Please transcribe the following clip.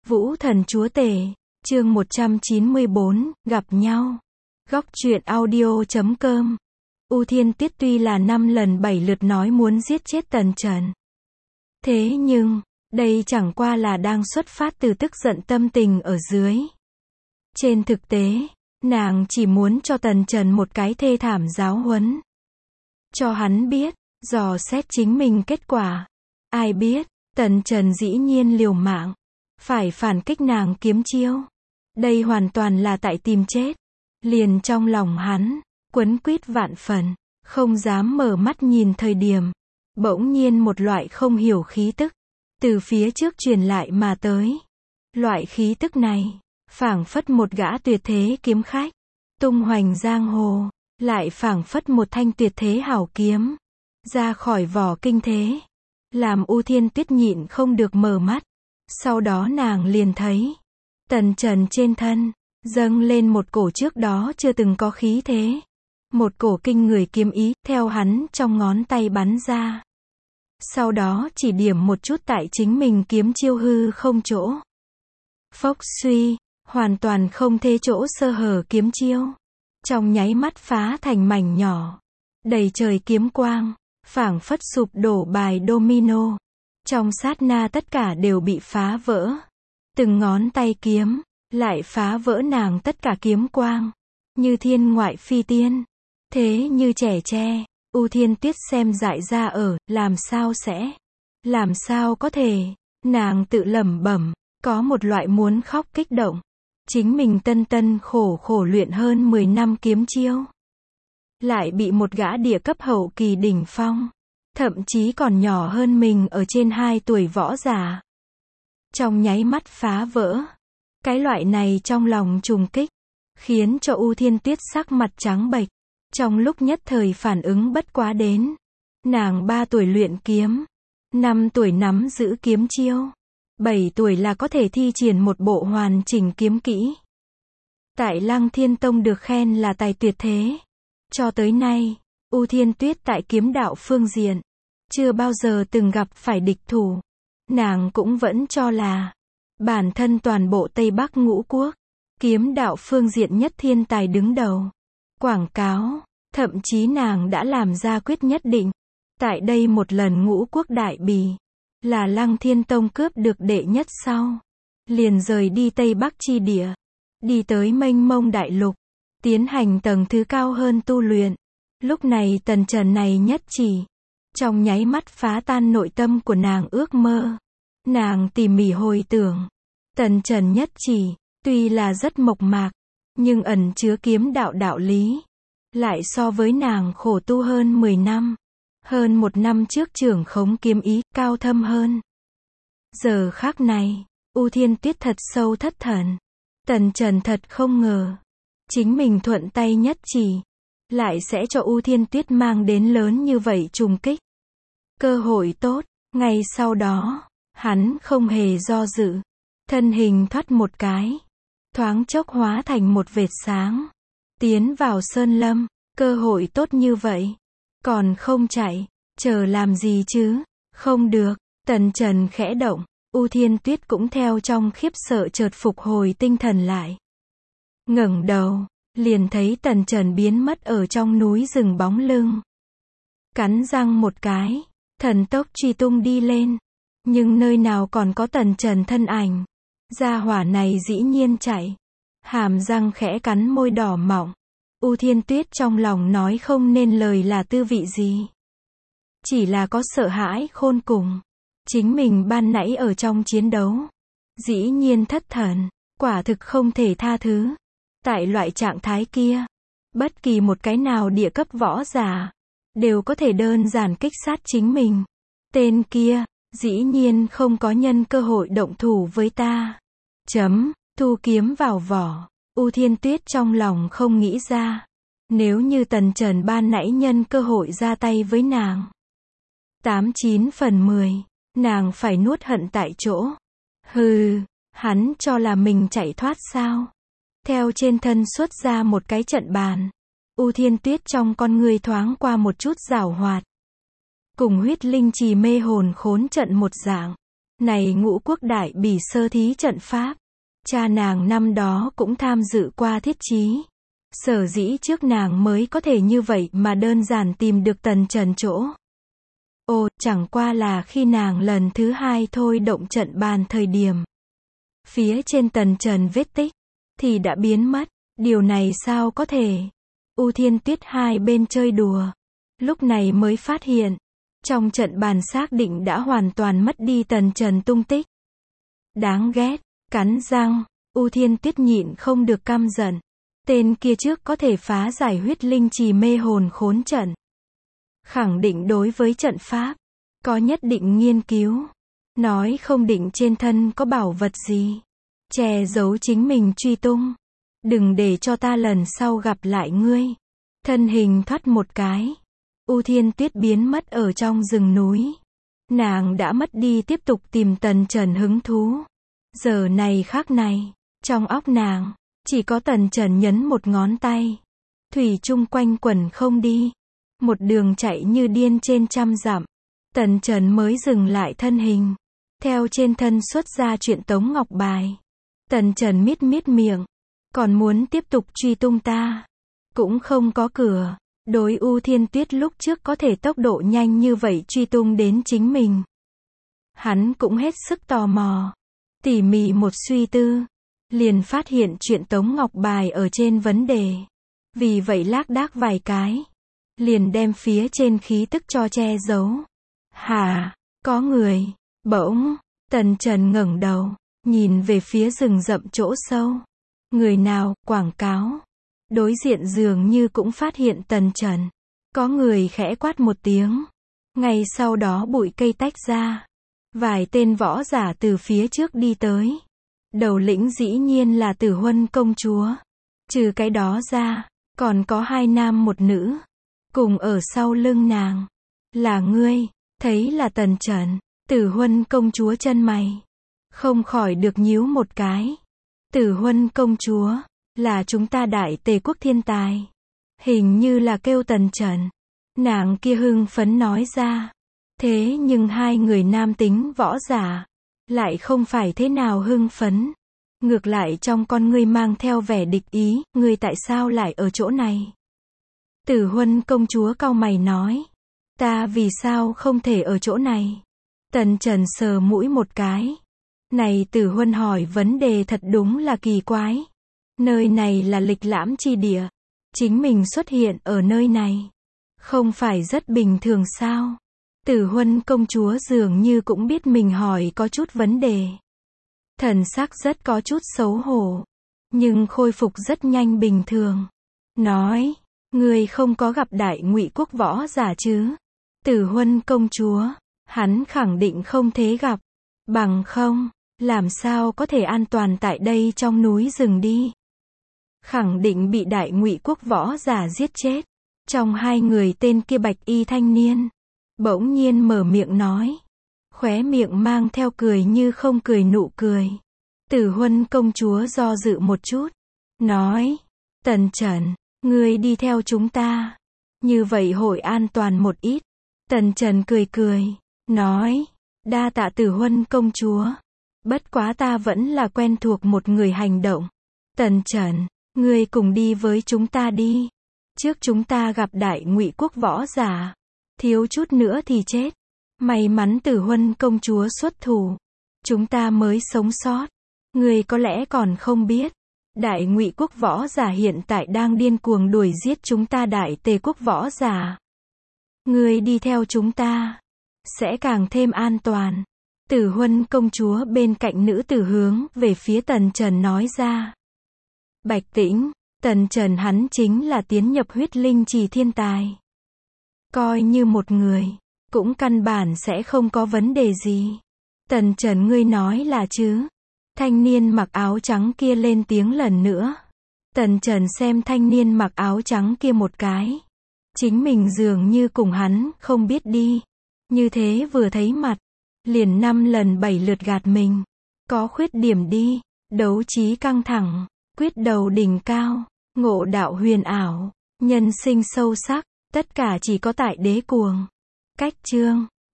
Vũ Thần Chúa Tể, chương 194, gặp nhau. Góc truyện audio.com. U Thiên Tuyết tuy là 5 lần 7 lượt nói muốn giết chết Tần Trần. Thế nhưng, đây chẳng qua là đang xuất phát từ tức giận tâm tình ở dưới. Trên thực tế, nàng chỉ muốn cho Tần Trần một cái thê thảm giáo huấn. Cho hắn biết, dò xét chính mình kết quả. Ai biết, Tần Trần dĩ nhiên liều mạng. Phải phản kích nàng kiếm chiêu. Đây hoàn toàn là tại tìm chết. Liền trong lòng hắn, quấn quýt vạn phần, không dám mở mắt nhìn thời điểm. Bỗng nhiên một loại không hiểu khí tức, từ phía trước truyền lại mà tới. Loại khí tức này, phảng phất một gã tuyệt thế kiếm khách, tung hoành giang hồ, lại phảng phất một thanh tuyệt thế hảo kiếm, ra khỏi vỏ kinh thế. Làm U Thiên Tuyết nhịn không được mở mắt. Sau đó nàng liền thấy, Tần Trần trên thân, dâng lên một cổ trước đó chưa từng có khí thế. Một cổ kinh người kiếm ý, theo hắn trong ngón tay bắn ra. Sau đó chỉ điểm một chút tại chính mình kiếm chiêu hư không chỗ. Phốc suy, hoàn toàn không thế chỗ sơ hở kiếm chiêu. Trong nháy mắt phá thành mảnh nhỏ. Đầy trời kiếm quang, phảng phất sụp đổ bài domino. Trong sát na tất cả đều bị phá vỡ. Từng ngón tay kiếm, lại phá vỡ nàng tất cả kiếm quang. Như thiên ngoại phi tiên. Thế như trẻ tre, U Thiên Tuyết xem dại ra ở, làm sao sẽ? Làm sao có thể? Nàng tự lẩm bẩm, có một loại muốn khóc kích động. Chính mình tân khổ luyện hơn 10 năm kiếm chiêu. Lại bị một gã địa cấp hậu kỳ đỉnh phong. Thậm chí còn nhỏ hơn mình ở trên 2 tuổi võ giả. Trong nháy mắt phá vỡ. Cái loại này trong lòng trùng kích, khiến cho U Thiên Tuyết sắc mặt trắng bệch. Trong lúc nhất thời phản ứng bất quá đến. Nàng 3 tuổi luyện kiếm, 5 tuổi nắm giữ kiếm chiêu, 7 tuổi là có thể thi triển một bộ hoàn chỉnh kiếm kỹ. Tại Lăng Thiên Tông được khen là tài tuyệt thế. Cho tới nay, U Thiên Tuyết tại kiếm đạo phương diện, chưa bao giờ từng gặp phải địch thủ. Nàng cũng vẫn cho là, bản thân toàn bộ Tây Bắc ngũ quốc, kiếm đạo phương diện nhất thiên tài đứng đầu. Quảng cáo, thậm chí nàng đã làm ra quyết nhất định. Tại đây một lần ngũ quốc đại bỉ, là Lăng Thiên Tông cướp được đệ nhất sau. Liền rời đi Tây Bắc chi địa, đi tới mênh mông đại lục, tiến hành tầng thứ cao hơn tu luyện. Lúc này Tần Trần này nhất chỉ, trong nháy mắt phá tan nội tâm của nàng ước mơ. Nàng tỉ mỉ hồi tưởng, Tần Trần nhất chỉ, tuy là rất mộc mạc, nhưng ẩn chứa kiếm đạo đạo lý. Lại so với nàng khổ tu hơn 10 năm. Hơn 1 năm trước trưởng khống kiếm ý, cao thâm hơn. Giờ khắc này, U Thiên Tuyết thật sâu thất thần. Tần Trần thật không ngờ. Chính mình thuận tay nhất chỉ, lại sẽ cho U Thiên Tuyết mang đến lớn như vậy trùng kích. Cơ hội tốt, ngay sau đó, hắn không hề do dự. Thân hình thoát một cái. Thoáng chốc hóa thành một vệt sáng. Tiến vào sơn lâm, cơ hội tốt như vậy. Còn không chạy, chờ làm gì chứ? Không được, Tần Trần khẽ động. U Thiên Tuyết cũng theo trong khiếp sợ chợt phục hồi tinh thần lại. Ngẩng đầu, liền thấy Tần Trần biến mất ở trong núi rừng bóng lưng. Cắn răng một cái, thần tốc truy tung đi lên. Nhưng nơi nào còn có Tần Trần thân ảnh. Gia hỏa này dĩ nhiên chạy. Hàm răng khẽ cắn môi đỏ mọng. U Thiên Tuyết trong lòng nói không nên lời là tư vị gì. Chỉ là có sợ hãi khôn cùng. Chính mình ban nãy ở trong chiến đấu, dĩ nhiên thất thần, quả thực không thể tha thứ. Tại loại trạng thái kia, bất kỳ một cái nào địa cấp võ giả, đều có thể đơn giản kích sát chính mình. Tên kia, dĩ nhiên không có nhân cơ hội động thủ với ta. Thu kiếm vào vỏ. U Thiên Tuyết trong lòng không nghĩ ra. Nếu như Tần Trần ban nãy nhân cơ hội ra tay với nàng, 89 phần 10, nàng phải nuốt hận tại chỗ. Hừ, hắn cho là mình chạy thoát sao? Theo trên thân xuất ra một cái trận bàn. U Thiên Tuyết trong con người thoáng qua một chút giảo hoạt. Cùng huyết linh trì mê hồn khốn trận một dạng. Này Ngũ Quốc Đại Bỉ sơ thí trận pháp. Cha nàng năm đó cũng tham dự qua thiết chí. Sở dĩ trước nàng mới có thể như vậy mà đơn giản tìm được Tần Trần chỗ. Ồ, chẳng qua là khi nàng lần thứ hai thôi động trận bàn thời điểm. Phía trên Tần Trần vết tích, thì đã biến mất. Điều này sao có thể? U Thiên Tuyết hai bên chơi đùa. Lúc này mới phát hiện. Trong trận bàn xác định đã hoàn toàn mất đi Tần Trần tung tích. Đáng ghét, cắn răng, U Thiên Tuyết nhịn không được căm giận. Tên kia trước có thể phá giải huyết linh trì mê hồn khốn trận. Khẳng định đối với trận pháp, có nhất định nghiên cứu. Nói không định trên thân có bảo vật gì. Che giấu chính mình truy tung. Đừng để cho ta lần sau gặp lại ngươi. Thân hình thoát một cái. U Thiên Tuyết biến mất ở trong rừng núi. Nàng đã mất đi tiếp tục tìm Tần Trần hứng thú. Giờ này khác này, trong óc nàng, chỉ có Tần Trần nhấn một ngón tay. Thủy chung quanh quẩn không đi. Một đường chạy như điên trên trăm dặm. Tần Trần mới dừng lại thân hình. Theo trên thân xuất ra chuyện Tống Ngọc Bài. Tần Trần miết miệng. Còn muốn tiếp tục truy tung ta. Cũng không có cửa. Đối U Thiên Tuyết lúc trước có thể tốc độ nhanh như vậy truy tung đến chính mình. Hắn cũng hết sức tò mò. Tỉ mỉ một suy tư. Liền phát hiện chuyện Tống Ngọc Bài ở trên vấn đề. Vì vậy lác đác vài cái. Liền đem phía trên khí tức cho che giấu. Hả? Có người. Bỗng, Tần Trần ngẩng đầu. Nhìn về phía rừng rậm chỗ sâu. Người nào, quảng cáo. Đối diện dường như cũng phát hiện Tần Trần. Có người khẽ quát một tiếng. Ngay sau đó bụi cây tách ra. Vài tên võ giả từ phía trước đi tới. Đầu lĩnh dĩ nhiên là Tử Huân công chúa. Trừ cái đó ra, còn có hai nam một nữ. Cùng ở sau lưng nàng. Là ngươi, thấy là Tần Trần. Tử Huân công chúa chân mày. Không khỏi được nhíu một cái. Tử Huân công chúa. Là chúng ta Đại Tề quốc thiên tài. Hình như là kêu Tần Trần. Nàng kia hưng phấn nói ra. Thế nhưng hai người nam tính võ giả. Lại không phải thế nào hưng phấn. Ngược lại trong con ngươi mang theo vẻ địch ý. Ngươi tại sao lại ở chỗ này? Tử Huân công chúa cau mày nói. Ta vì sao không thể ở chỗ này? Tần Trần sờ mũi một cái. Này Tử Huân hỏi vấn đề thật đúng là kỳ quái. Nơi này là lịch lãm chi địa. Chính mình xuất hiện ở nơi này. Không phải rất bình thường sao? Tử Huân công chúa dường như cũng biết mình hỏi có chút vấn đề. Thần sắc rất có chút xấu hổ. Nhưng khôi phục rất nhanh bình thường. Nói, ngươi không có gặp Đại Ngụy quốc võ giả chứ? Tử Huân công chúa, hắn khẳng định không thế gặp. Bằng không, làm sao có thể an toàn tại đây trong núi rừng đi? Khẳng định bị Đại Ngụy quốc võ giả giết chết. Trong hai người tên kia bạch y thanh niên. Bỗng nhiên mở miệng nói. Khóe miệng mang theo cười như không cười nụ cười. Tử Huân công chúa do dự một chút. Nói. Tần Trần, ngươi đi theo chúng ta. Như vậy hội an toàn một ít. Tần Trần cười. Nói. Đa tạ Tử Huân công chúa. Bất quá ta vẫn là quen thuộc một người hành động. Tần Trần, ngươi cùng đi với chúng ta đi. Trước chúng ta gặp Đại Ngụy quốc võ giả. Thiếu chút nữa thì chết. May mắn Tử Huân công chúa xuất thủ. Chúng ta mới sống sót. Ngươi có lẽ còn không biết. Đại Ngụy quốc võ giả hiện tại đang điên cuồng đuổi giết chúng ta Đại Tề quốc võ giả. Ngươi đi theo chúng ta. Sẽ càng thêm an toàn. Tử Huân công chúa bên cạnh nữ tử hướng về phía Tần Trần nói ra. Bạch Tĩnh, Tần Trần hắn chính là tiến nhập huyết linh trì thiên tài. Coi như một người, cũng căn bản sẽ không có vấn đề gì. Tần Trần ngươi nói là chứ? Thanh niên mặc áo trắng kia lên tiếng lần nữa. Tần Trần xem thanh niên mặc áo trắng kia một cái. Chính mình dường như cùng hắn không biết đi. Như thế vừa thấy mặt, liền 5 lần 7 lượt gạt mình. Có khuyết điểm đi, đấu trí căng thẳng, quyết đầu đỉnh cao, ngộ đạo huyền ảo, nhân sinh sâu sắc, tất cả chỉ có tại Đế Cuồng. Cách chương